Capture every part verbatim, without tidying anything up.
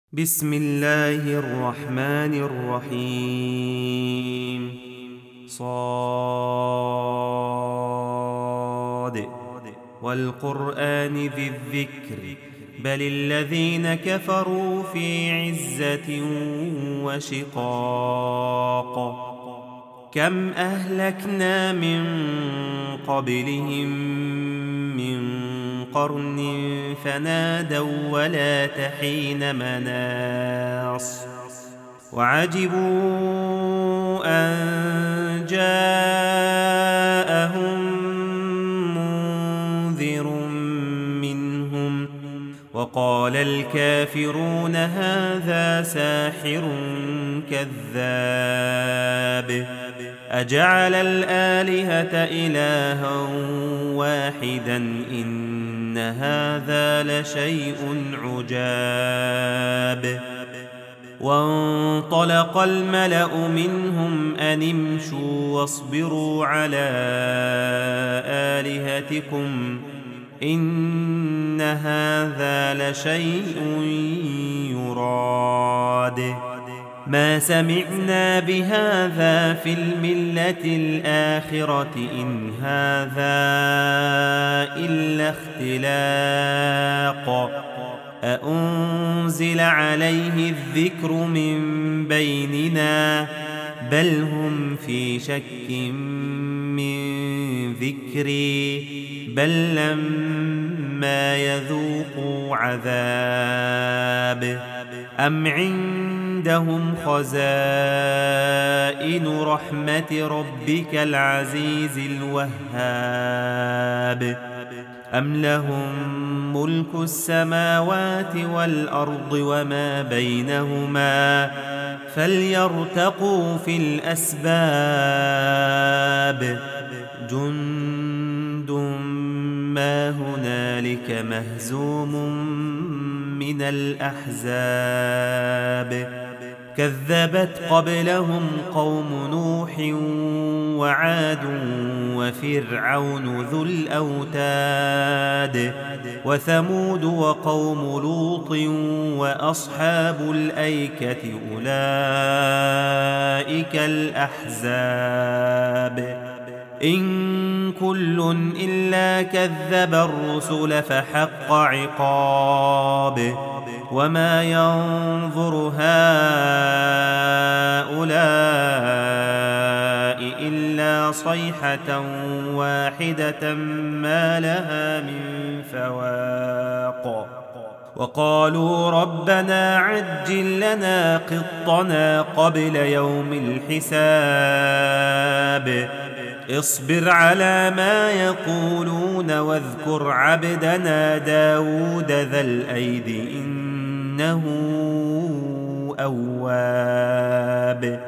بسم الله الرحمن الرحيم صاد والقرآن ذي الذكر بل الذين كفروا في عزة وشقاق كم أهلكنا من قبلهم من قرن فنادوا ولا تحين مناص وعجبوا أن جاءهم منذر منهم وقال الكافرون هذا ساحر كذاب أجعل الآلهة إلها واحدا إن هذا لشيء عجاب وانطلق الملأ منهم أن امشوا واصبروا على آلهتكم إن هذا لشيء يراد ما سمعنا بهذا في الملة الآخرة إن هذا إلا اختلاق أأنزل عليه الذكر من بيننا بل هم في شك من ذكري بل لما يذوقوا عذاب أم عندهم خزائن رحمة ربك العزيز الوهاب أم لهم ملك السماوات والأرض وما بينهما فليرتقوا في الأسباب جند ما هنالك مهزوم من الأحزاب كذبت قبلهم قوم نوح وعاد وفرعون ذو الأوتاد وثمود وقوم لوط وأصحاب الأيكة أولئك الأحزاب إن كل إلا كذب الرسل فحق عقاب وما ينظر هؤلاء إلا صيحة واحدة ما لها من فواق وقالوا ربنا عجل لنا قطنا قبل يوم الحساب اصبر على ما يقولون واذكر عبدنا داود ذا الأيد إنه أواب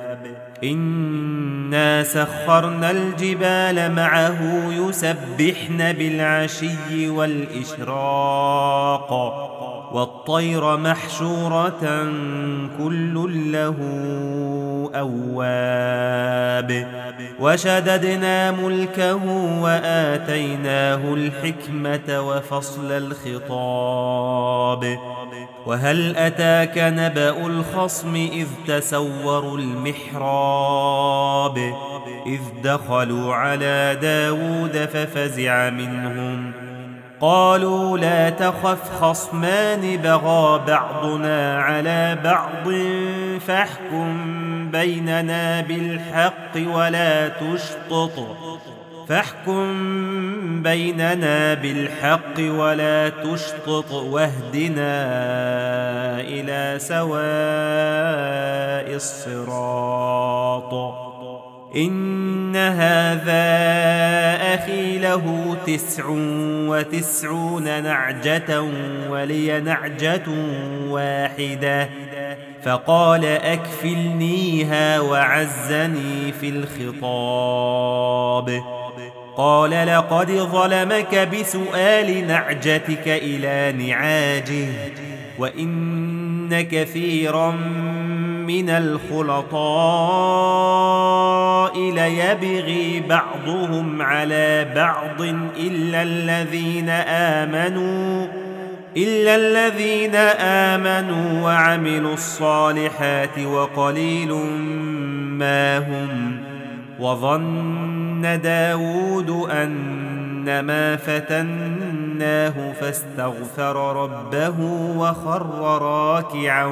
إنا سخرنا الجبال معه يسبحن بالعشي والإشراق والطير محشورة كل له أواب وشددنا ملكه وآتيناه الحكمة وفصل الخطاب وهل أتاك نبأ الخصم إذ تسوروا المحراب إذ دخلوا على داود ففزع منهم قالوا لا تخف خصمان بغى بعضنا على بعض فاحكم بيننا بالحق ولا تشطط فاحكم بيننا بالحق ولا تشطط واهدنا إلى سواء الصراط إن هذا أخي له تسع وتسعون نعجة ولي نعجة واحدة فقال أكفلنيها وعزني في الخطاب قال لقد ظلمك بسؤال نعجتك إلى نعاجه وإن كثيرا من الخلطاء ليبغي بعضهم على بعض إلا الذين آمنوا إلا الذين آمنوا وعملوا الصالحات وقليل ما هم. وظن داود أنما فتناه فاستغفر ربه وخر راكعا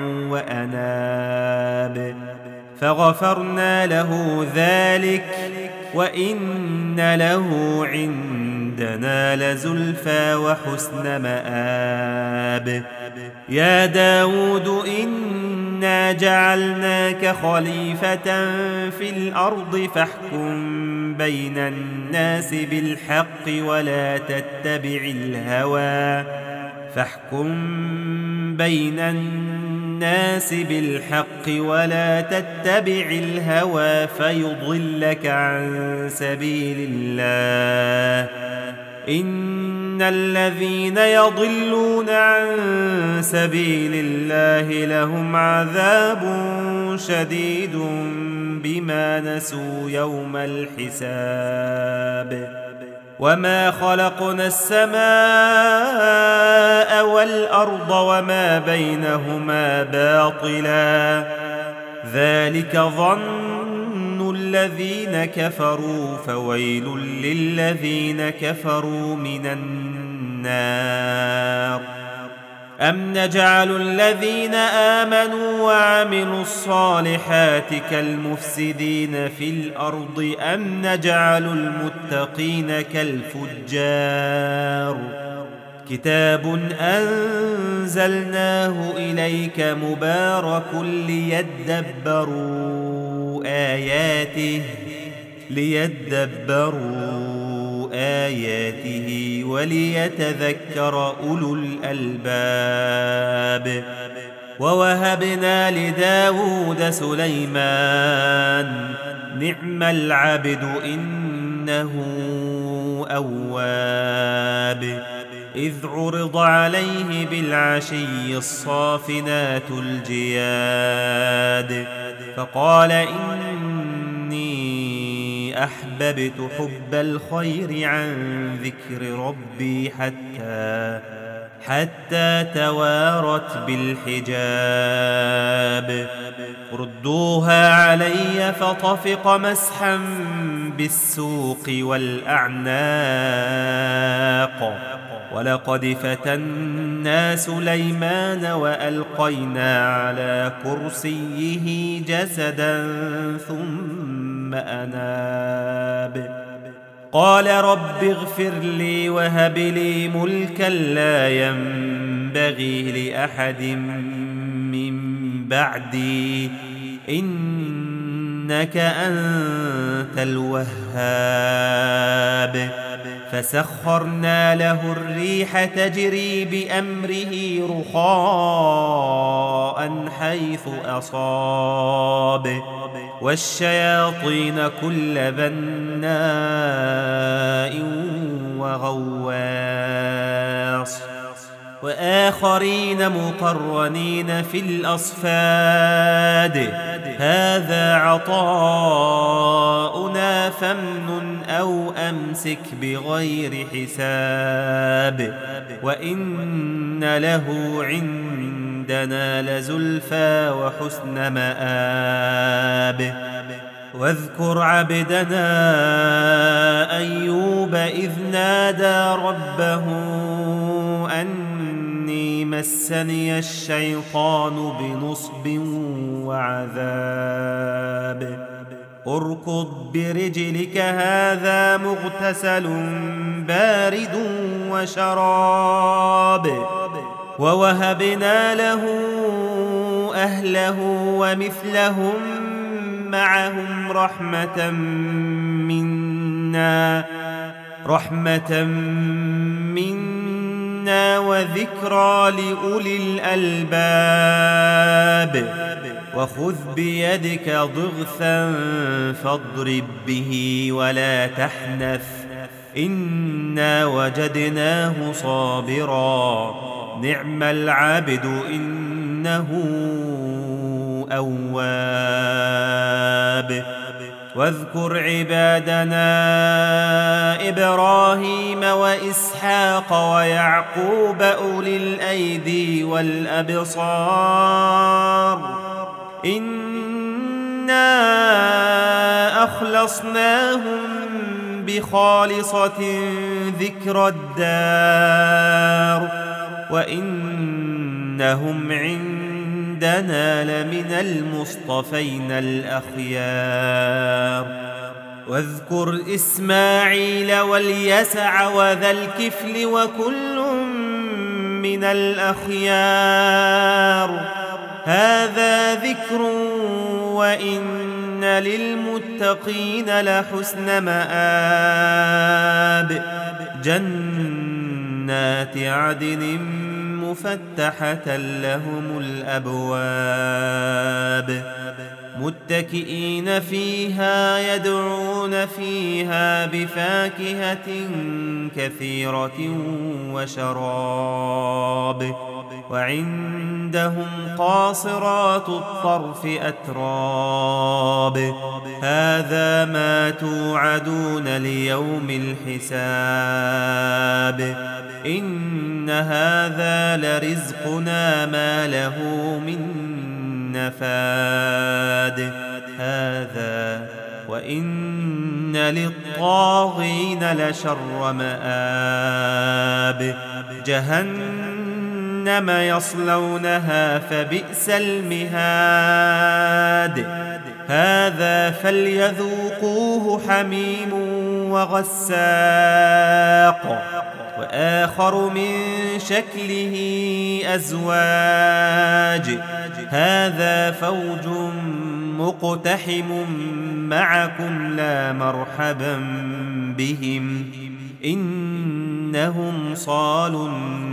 وأناب فغفرنا له ذلك وإن له عندنا لزلفى وحسن مآب. يا داود إنا جعلناك خليفة في الأرض فاحكم بين الناس بالحق ولا تتبع الهوى فاحكم بين الناس بالحق ولا تتبع الهوى فيضلك عن سبيل الله. إن الذين يضلون عن سبيل الله لهم عذاب شديد بما نسوا يوم الحساب. وما خلقنا السماء والأرض وما بينهما باطلا ذلك ظن الذين كفروا فويل للذين كفروا من النار. أم نجعل الذين آمنوا وعملوا الصالحات كالمفسدين في الأرض أم نجعل المتقين كالفجار. كتاب أنزلناه إليك مبارك ليدبروا آياته ليدبروا آياته وليتذكر أولو الألباب. ووهبنا لداود سليمان نعم العبد إنه أواب. إذ عرض عليه بالعشي الصافنات الجياد فقال إني أحببت حب الخير عن ذكر ربي حتى حتى توارت بالحجاب. ردوها علي فطفق مسحا بالسوق والأعناق. ولقد فتنا سليمان وألقينا على كرسيه جسدا ثم أناب. قال رب اغفر لي وهب لي ملكا لا ينبغي لأحد من بعدي إنك أنت الوهاب. فسخرنا له الريح تجري بأمره رخاء حيث أصاب والشياطين كل بناء وغواص وآخرين مقرنين في الأصفاد. هذا عطاؤنا فامنن أو أمسك بغير حساب وإن له عندنا لزلفى وحسن مآب. واذكر عبدنا أيوب إذ نادى ربه أني مسني الشيطان بنصب وعذاب. اركض برجلك هذا مغتسل بارد وشراب. ووهبنا له أهله ومثلهم معهم رحمة منا رحمة منا وذكرى لأولي الألباب. وخذ بيدك ضغثا فاضرب به ولا تحنث إنا وجدناه صابرا نعم العبد إنه أواب. واذكر عبادنا إبراهيم وإسحاق ويعقوب أولي الأيدي والأبصار إنا أخلصناهم بخالصة ذكر الدار وإنهم عندنا لمن المصطفين الأخيار واذكر إسماعيل واليسع وذا الكفل وكل من الأخيار هذا ذكر وإن للمتقين لحسن مآب جنات عدن مفتحة لهم الأبواب متكئين فيها يدعون فيها بفاكهة كثيرة وشراب وعندهم قاصرات الطرف أتراب هذا ما توعدون ليوم الحساب إن هذا لرزقنا ما له من نفاد هذا وإن للطاغين لشر مآب جهنم يصلونها فبئس المهاد هذا فليذوقوه حميم وغساق وآخر من شكله أزواج هذا فوج مقتحم معكم لا مرحبا بهم إنهم صالوا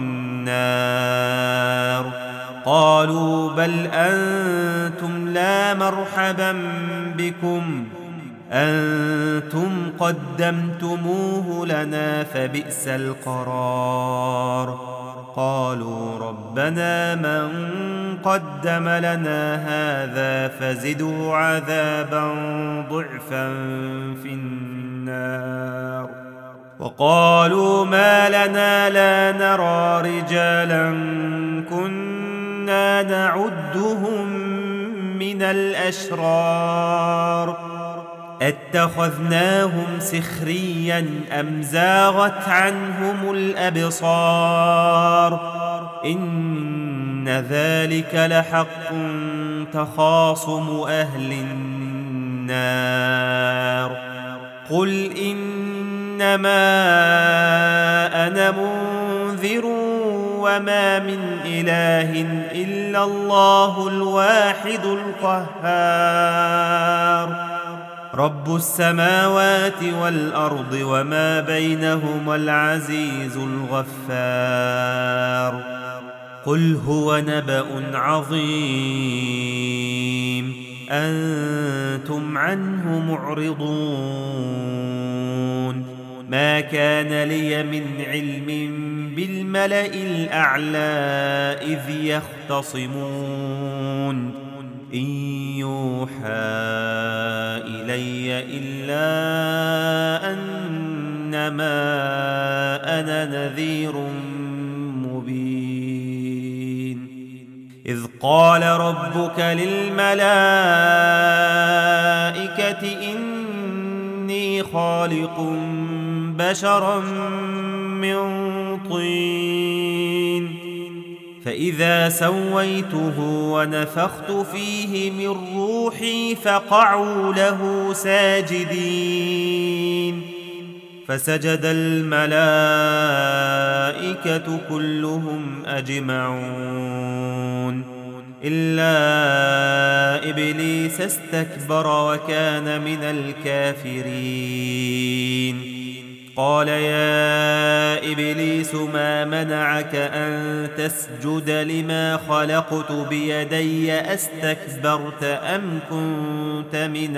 النار قالوا بل أنتم لا مرحبا بكم أنتم قدمتموه لنا فبئس القرار قالوا ربنا من قدم لنا هذا فزده عذابا ضعفا في النار وقالوا ما لنا لا نرى رجالا كنا نعدهم من الأشرار اتخذناهم سخريا أم زاغت عنهم الأبصار إن ذلك لحق تخاصم أهل النار قل إنما أنا منذر وما من إله إلا الله الواحد القهار رب السماوات والأرض وما بينهما العزيز الغفار قل هو نبأ عظيم أنتم عنه معرضون ما كان لي من علم بالملأ الأعلى إذ يختصمون إن يوحى إلي إلا أنما أنا نذير مبين إذ قال ربك للملائكة إني خالق بشرا من طين فإذا سويته ونفخت فيه من روحي فقعوا له ساجدين فسجد الملائكة كلهم أجمعون إلا إبليس استكبر وكان من الكافرين قال يا إبليس ما منعك أن تسجد لما خلقت بيدي أستكبرت أم كنت من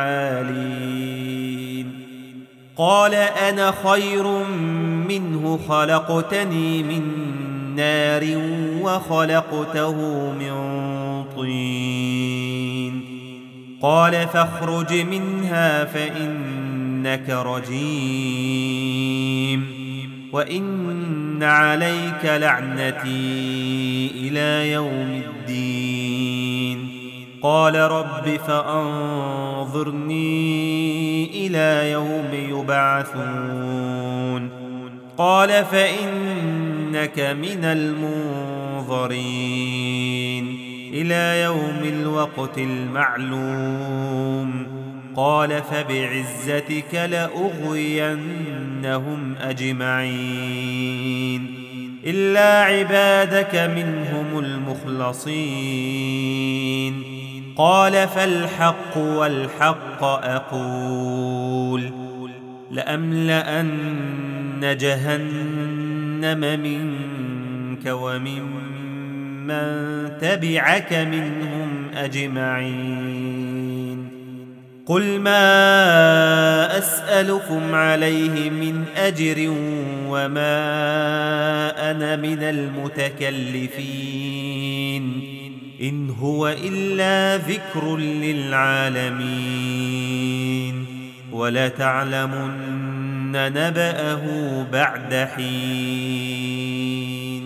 العالين قال أنا خير منه خلقتني من نار وخلقته من طين قال فاخرج منها فإنك رجيم وإن عليك لعنتي إلى يوم الدين قال رب فأنظرني إلى يوم يبعثون قال فإنك من المنظرين إلى يوم الوقت المعلوم قال فبعزتك لأغوينهم أجمعين إلا عبادك منهم المخلصين قال فالحق والحق أقول لأملأن جهنم منك وممن تبعك منهم أجمعين قل ما أسألكم عليه من أجر وما أنا من المتكلفين إن هو إلا ذكر للعالمين ولتعلمن نبأه بعد حين